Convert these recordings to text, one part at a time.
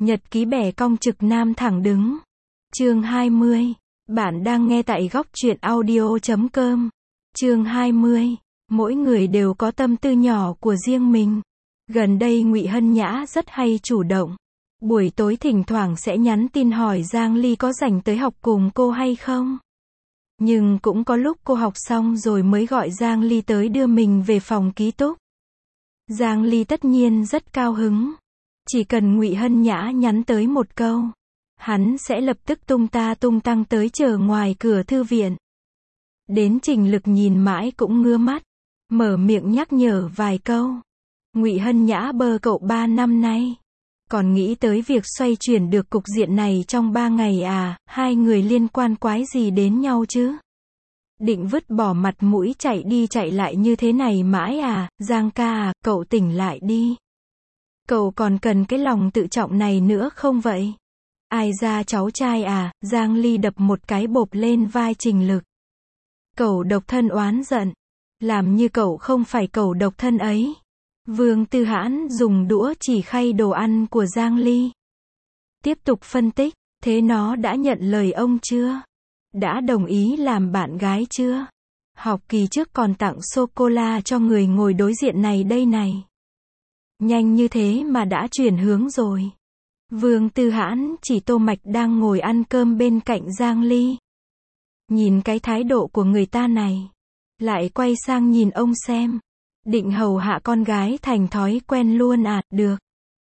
Nhật ký bẻ cong trực nam thẳng đứng. Chương 20. Bạn đang nghe tại góc truyện audio.com. Chương 20. Mỗi người đều có tâm tư nhỏ của riêng mình. Gần đây Ngụy Hân Nhã rất hay chủ động. Buổi tối thỉnh thoảng sẽ nhắn tin hỏi Giang Ly có rảnh tới học cùng cô hay không. Nhưng cũng có lúc cô học xong rồi mới gọi Giang Ly tới đưa mình về phòng ký túc. Giang Ly tất nhiên rất cao hứng. Chỉ cần Ngụy Hân Nhã nhắn tới một câu, hắn sẽ lập tức tung ta tung tăng tới chờ ngoài cửa thư viện. Đến Trình Lực nhìn mãi cũng ngứa mắt, mở miệng nhắc nhở vài câu. Ngụy Hân Nhã bơ cậu 3 năm nay, còn nghĩ tới việc xoay chuyển được cục diện này trong 3 ngày à, hai người liên quan quái gì đến nhau chứ? Định vứt bỏ mặt mũi chạy đi chạy lại như thế này mãi à, Giang ca à, cậu tỉnh lại đi. Cậu còn cần cái lòng tự trọng này nữa không vậy? Ai ra cháu trai à, Giang Ly đập một cái bộp lên vai Trình Lực. Cậu độc thân oán giận. Làm như cậu không phải cậu độc thân ấy. Vương Tư Hãn dùng đũa chỉ khay đồ ăn của Giang Ly. Tiếp tục phân tích, thế nó đã nhận lời ông chưa? Đã đồng ý làm bạn gái chưa? Học kỳ trước còn tặng sô-cô-la cho người ngồi đối diện này đây này. Nhanh như thế mà đã chuyển hướng rồi. Vương Tư Hãn chỉ Tô Mạch đang ngồi ăn cơm bên cạnh Giang Ly. Nhìn cái thái độ của người ta này. Lại quay sang nhìn ông xem. Định hầu hạ con gái thành thói quen luôn à, được.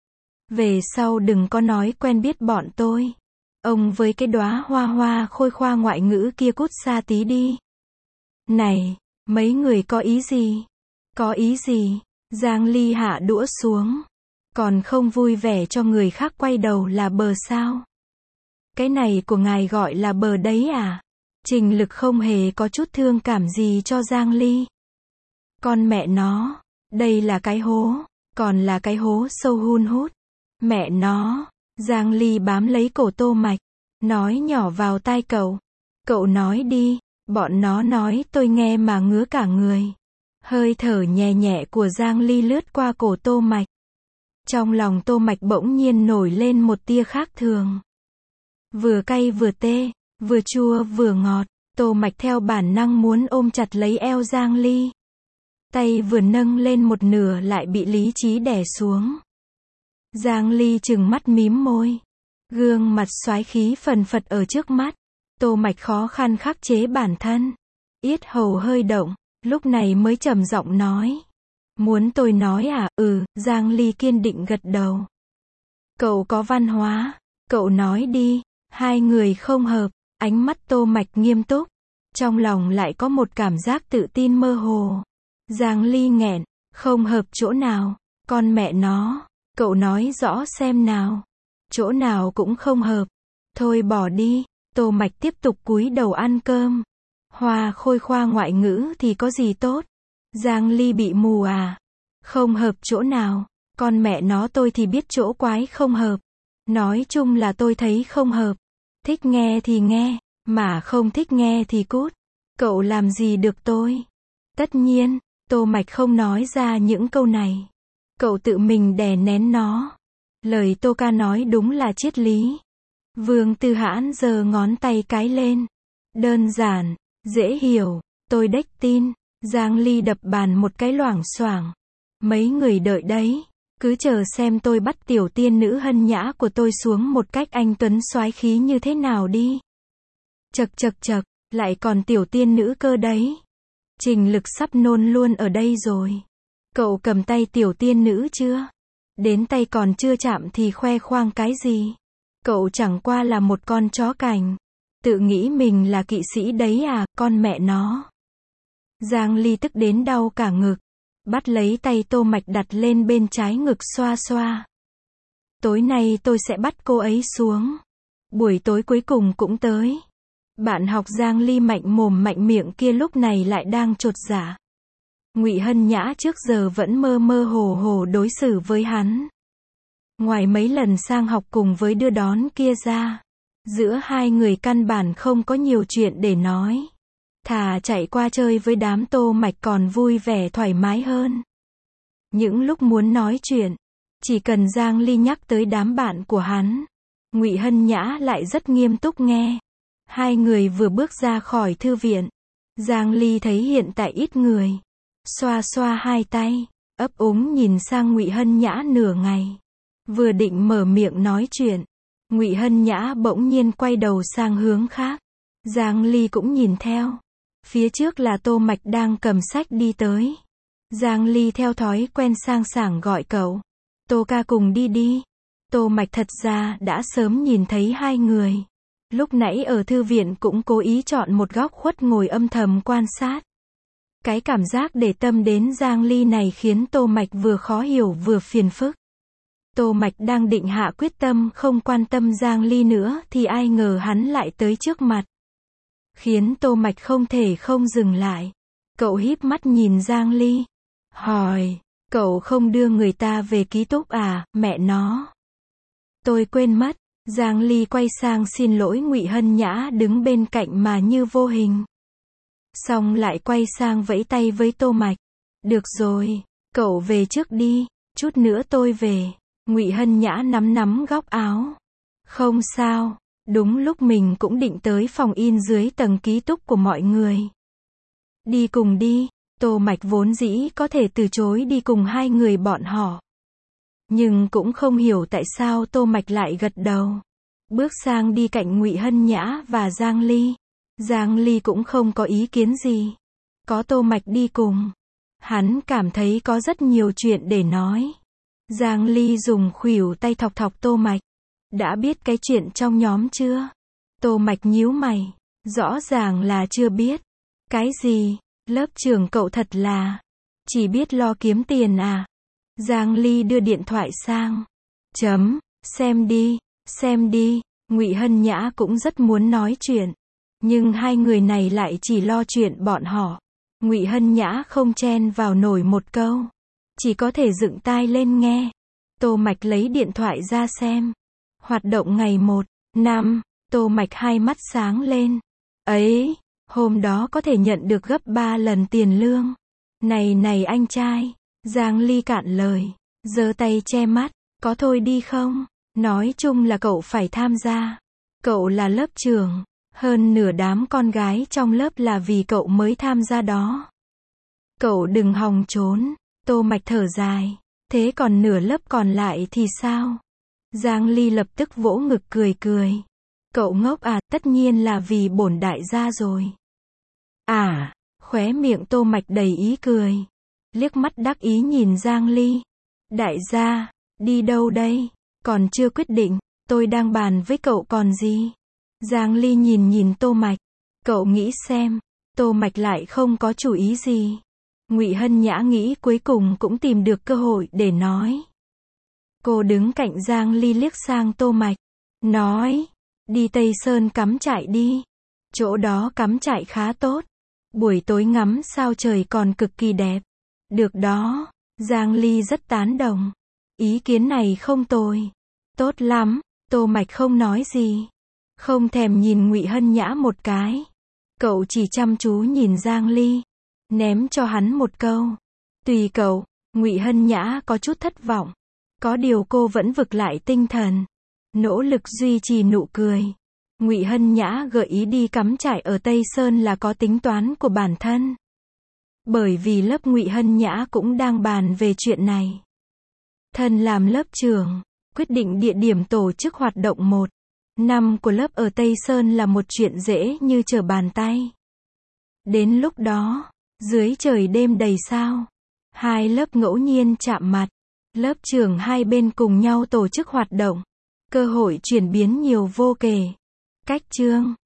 Về sau đừng có nói quen biết bọn tôi. Ông với cái đóa hoa hoa khôi khoa ngoại ngữ kia cút xa tí đi. Này, mấy người có ý gì? Có ý gì? Giang Ly hạ đũa xuống. Còn không vui vẻ cho người khác quay đầu là bờ sao? Cái này của ngài gọi là bờ đấy à? Trình Lực không hề có chút thương cảm gì cho Giang Ly. Con mẹ nó, đây là cái hố, còn là cái hố sâu hun hút. Mẹ nó, Giang Ly bám lấy cổ Tô Mạch, nói nhỏ vào tai cậu. Cậu nói đi, bọn nó nói tôi nghe mà ngứa cả người. Hơi thở nhẹ nhẹ của Giang Ly lướt qua cổ Tô Mạch. Trong lòng Tô Mạch bỗng nhiên nổi lên một tia khác thường. Vừa cay vừa tê, vừa chua vừa ngọt, Tô Mạch theo bản năng muốn ôm chặt lấy eo Giang Ly. Tay vừa nâng lên một nửa lại bị lý trí đè xuống. Giang Ly trừng mắt mím môi. Gương mặt xoái khí phần phật ở trước mắt. Tô Mạch khó khăn khắc chế bản thân. Yết hầu hơi động, lúc này mới trầm giọng nói. Muốn tôi nói à, Giang Ly kiên định gật đầu. Cậu có văn hóa, cậu nói đi, hai người không hợp, ánh mắt Tô Mạch nghiêm túc. Trong lòng lại có một cảm giác tự tin mơ hồ. Giang Ly nghẹn, không hợp chỗ nào, con mẹ nó, cậu nói rõ xem nào. Chỗ nào cũng không hợp, thôi bỏ đi. Tô Mạch tiếp tục cúi đầu ăn cơm. Hoa khôi khoa ngoại ngữ thì có gì tốt? Giang Ly bị mù à? Không hợp chỗ nào, con mẹ nó tôi thì biết chỗ quái không hợp. Nói chung là tôi thấy không hợp. Thích nghe thì nghe, mà không thích nghe thì cút. Cậu làm gì được tôi? Tất nhiên, Tô Mạch không nói ra những câu này. Cậu tự mình đè nén nó. Lời Tô ca nói đúng là triết lý. Vương Tư Hãn giơ ngón tay cái lên. Đơn giản, dễ hiểu, tôi đếch tin. Giang Ly đập bàn một cái loảng xoảng. Mấy người đợi đấy, cứ chờ xem tôi bắt tiểu tiên nữ Hân Nhã của tôi xuống một cách anh tuấn soái khí như thế nào đi. Chậc chậc chậc, lại còn tiểu tiên nữ cơ đấy. Trình Lực sắp nôn luôn ở đây rồi. Cậu cầm tay tiểu tiên nữ chưa? Đến tay còn chưa chạm thì khoe khoang cái gì? Cậu chẳng qua là một con chó cảnh. Tự nghĩ mình là kỵ sĩ đấy à, con mẹ nó. Giang Ly tức đến đau cả ngực. Bắt lấy tay Tô Mạch đặt lên bên trái ngực xoa xoa. Tối nay tôi sẽ bắt cô ấy xuống. Buổi tối cuối cùng cũng tới. Bạn học Giang Ly mạnh mồm mạnh miệng kia lúc này lại đang chột dạ. Ngụy Hân Nhã trước giờ vẫn mơ mơ hồ hồ đối xử với hắn. Ngoài mấy lần sang học cùng với đưa đón kia ra, giữa hai người căn bản không có nhiều chuyện để nói. Thà chạy qua chơi với đám Tô Mạch còn vui vẻ thoải mái hơn. Những lúc muốn nói chuyện, Chỉ cần Giang Ly nhắc tới đám bạn của hắn, Ngụy Hân Nhã lại rất nghiêm túc nghe. Hai người vừa bước ra khỏi thư viện, Giang Ly thấy hiện tại ít người, xoa xoa hai tay, ấp úng nhìn sang Ngụy Hân Nhã nửa ngày. Vừa định mở miệng nói chuyện, Ngụy Hân Nhã bỗng nhiên quay đầu sang hướng khác. Giang Ly cũng nhìn theo. Phía trước là Tô Mạch đang cầm sách đi tới. Giang Ly theo thói quen sang sảng gọi cậu. Tô ca cùng đi đi. Tô Mạch thật ra đã sớm nhìn thấy hai người. Lúc nãy ở thư viện cũng cố ý chọn một góc khuất ngồi âm thầm quan sát. Cái cảm giác để tâm đến Giang Ly này khiến Tô Mạch vừa khó hiểu vừa phiền phức. Tô Mạch đang định hạ quyết tâm không quan tâm Giang Ly nữa thì ai ngờ hắn lại tới trước mặt. Khiến Tô Mạch không thể không dừng lại. Cậu híp mắt nhìn Giang Ly. Hỏi, cậu không đưa người ta về ký túc à, mẹ nó. Tôi quên mất. Giang Ly quay sang xin lỗi Ngụy Hân Nhã đứng bên cạnh mà như vô hình. Xong lại quay sang vẫy tay với Tô Mạch. Được rồi, cậu về trước đi, chút nữa tôi về. Ngụy Hân Nhã nắm góc áo. Không sao, đúng lúc mình cũng định tới phòng in dưới tầng ký túc của mọi người. Đi cùng đi. Tô Mạch vốn dĩ có thể từ chối đi cùng hai người bọn họ. Nhưng cũng không hiểu tại sao Tô Mạch lại gật đầu. Bước sang đi cạnh Ngụy Hân Nhã và Giang Ly. Giang Ly cũng không có ý kiến gì. Có Tô Mạch đi cùng, hắn cảm thấy có rất nhiều chuyện để nói. Giang Ly dùng khuỷu tay thọc thọc Tô Mạch. Đã biết cái chuyện trong nhóm chưa? Tô Mạch nhíu mày. Rõ ràng là chưa biết. Cái gì? Lớp trưởng cậu thật là chỉ biết lo kiếm tiền à? Giang Ly đưa điện thoại sang. Xem đi. Ngụy Hân Nhã cũng rất muốn nói chuyện. Nhưng hai người này lại chỉ lo chuyện bọn họ. Ngụy Hân Nhã không chen vào nổi một câu. Chỉ có thể dựng tai lên nghe. Tô Mạch lấy điện thoại ra xem. Hoạt động ngày 1/5. Tô Mạch hai mắt sáng lên. Ấy, hôm đó có thể nhận được gấp 3 lần tiền lương. Này anh trai. Giang Ly cạn lời. Giơ tay che mắt. Có thôi đi không? Nói chung là cậu phải tham gia. Cậu là lớp trưởng. Hơn nửa đám con gái trong lớp là vì cậu mới tham gia đó. Cậu đừng hòng trốn. Tô Mạch thở dài. Thế còn nửa lớp còn lại thì sao? Giang Ly lập tức vỗ ngực cười. Cậu ngốc à, tất nhiên là vì bổn đại gia rồi. À, khóe miệng Tô Mạch đầy ý cười. Liếc mắt đắc ý nhìn Giang Ly. Đại gia, đi đâu đây? Còn chưa quyết định, tôi đang bàn với cậu còn gì? Giang Ly nhìn Tô Mạch. Cậu nghĩ xem, Tô Mạch lại không có chủ ý gì. Ngụy Hân Nhã nghĩ cuối cùng cũng tìm được cơ hội để nói. Cô đứng cạnh Giang Ly liếc sang Tô Mạch. Nói, đi Tây Sơn cắm trại đi. Chỗ đó cắm trại khá tốt. Buổi tối ngắm sao trời còn cực kỳ đẹp. Được đó, Giang Ly rất tán đồng. Ý kiến này không tồi. Tốt lắm, Tô Mạch không nói gì. Không thèm nhìn Ngụy Hân Nhã một cái. Cậu chỉ chăm chú nhìn Giang Ly. Ném cho hắn một câu. Tùy cậu. Ngụy Hân Nhã có chút thất vọng. Có điều cô vẫn vực lại tinh thần. Nỗ lực duy trì nụ cười. Ngụy Hân Nhã gợi ý đi cắm trại ở Tây Sơn là có tính toán của bản thân. Bởi vì lớp Ngụy Hân Nhã cũng đang bàn về chuyện này. Thân làm lớp trưởng, quyết định địa điểm tổ chức hoạt động 1/5 của lớp ở Tây Sơn là một chuyện dễ như trở bàn tay. Đến lúc đó, dưới trời đêm đầy sao, hai lớp ngẫu nhiên chạm mặt, lớp trưởng hai bên cùng nhau tổ chức hoạt động, cơ hội chuyển biến nhiều vô kể. Cách chương